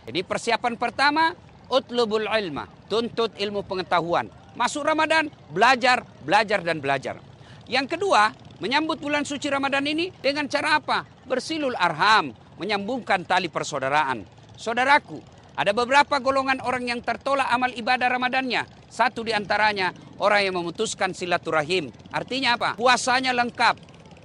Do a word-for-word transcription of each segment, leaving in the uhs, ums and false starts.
Jadi persiapan pertama, utlubul ilma, tuntut ilmu pengetahuan. Masuk Ramadan, belajar, belajar dan belajar. Yang kedua, menyambut bulan suci Ramadan ini dengan cara apa? Bersilul arham, menyambungkan tali persaudaraan. Saudaraku, ada beberapa golongan orang yang tertolak amal ibadah Ramadannya. Satu di antaranya, orang yang memutuskan silaturahim. Artinya apa? Puasanya lengkap,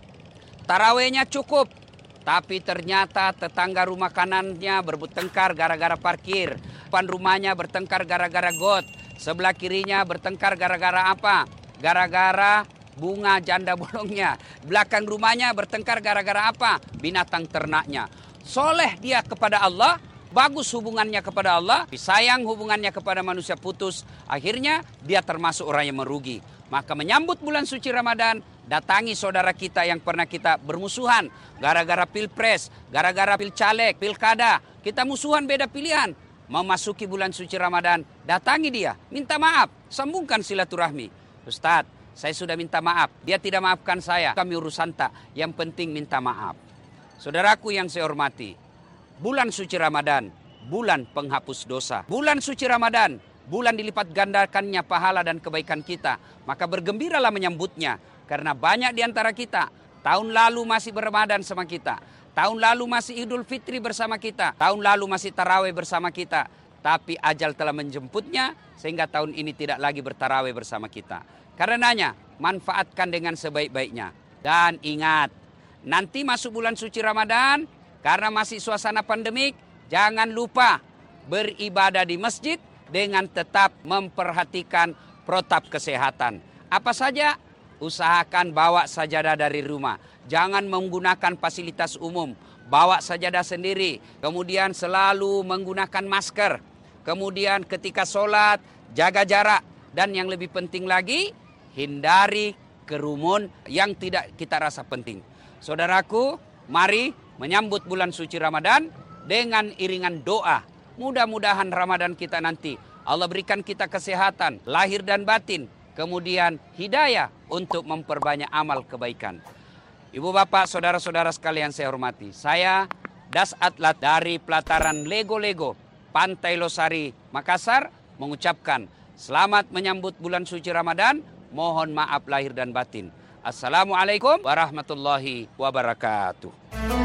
tarawehnya cukup, tapi ternyata tetangga rumah kanannya bertengkar gara-gara parkir. Depan rumahnya bertengkar gara-gara got. Sebelah kirinya bertengkar gara-gara apa? Gara-gara bunga janda bolongnya. Belakang rumahnya bertengkar gara-gara apa? Binatang ternaknya. Soleh dia kepada Allah, bagus hubungannya kepada Allah, sayang hubungannya kepada manusia putus. Akhirnya dia termasuk orang yang merugi. Maka menyambut bulan suci Ramadan, datangi saudara kita yang pernah kita bermusuhan. Gara-gara pilpres, gara-gara pilcaleg, pilkada. Kita musuhan beda pilihan. Memasuki bulan suci Ramadan, datangi dia, minta maaf, sambungkan silaturahmi. Ustadz, saya sudah minta maaf, dia tidak maafkan saya, kami urusan tak, yang penting minta maaf. Saudaraku yang saya hormati, bulan suci Ramadan, bulan penghapus dosa. Bulan suci Ramadan, bulan dilipat gandakannya pahala dan kebaikan kita. Maka bergembiralah menyambutnya, karena banyak di antara kita, tahun lalu masih berRamadan sama kita. Tahun lalu masih Idul Fitri bersama kita. Tahun lalu masih taraweh bersama kita. Tapi ajal telah menjemputnya sehingga tahun ini tidak lagi bertaraweh bersama kita. Karenanya manfaatkan dengan sebaik-baiknya. Dan ingat, nanti masuk bulan suci Ramadan, karena masih suasana pandemik, jangan lupa beribadah di masjid dengan tetap memperhatikan protap kesehatan. Apa saja? Usahakan bawa sajadah dari rumah. Jangan menggunakan fasilitas umum. Bawa sajadah sendiri. Kemudian selalu menggunakan masker. Kemudian ketika sholat, jaga jarak. Dan yang lebih penting lagi, hindari kerumun yang tidak kita rasa penting. Saudaraku, mari menyambut bulan suci Ramadan dengan iringan doa. Mudah-mudahan Ramadan kita nanti Allah berikan kita kesehatan, lahir dan batin. Kemudian hidayah untuk memperbanyak amal kebaikan. Ibu bapak, saudara-saudara sekalian saya hormati. Saya Das Atlat dari pelataran Lego-Lego Pantai Losari, Makassar mengucapkan selamat menyambut bulan suci Ramadan. Mohon maaf lahir dan batin. Assalamualaikum warahmatullahi wabarakatuh.